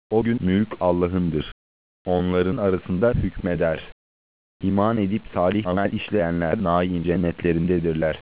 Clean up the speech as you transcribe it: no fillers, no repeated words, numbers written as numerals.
O gün mülk Allah'ındır. Onların arasında hükmeder. İman edip salih amel işleyenler naim cennetlerindedirler.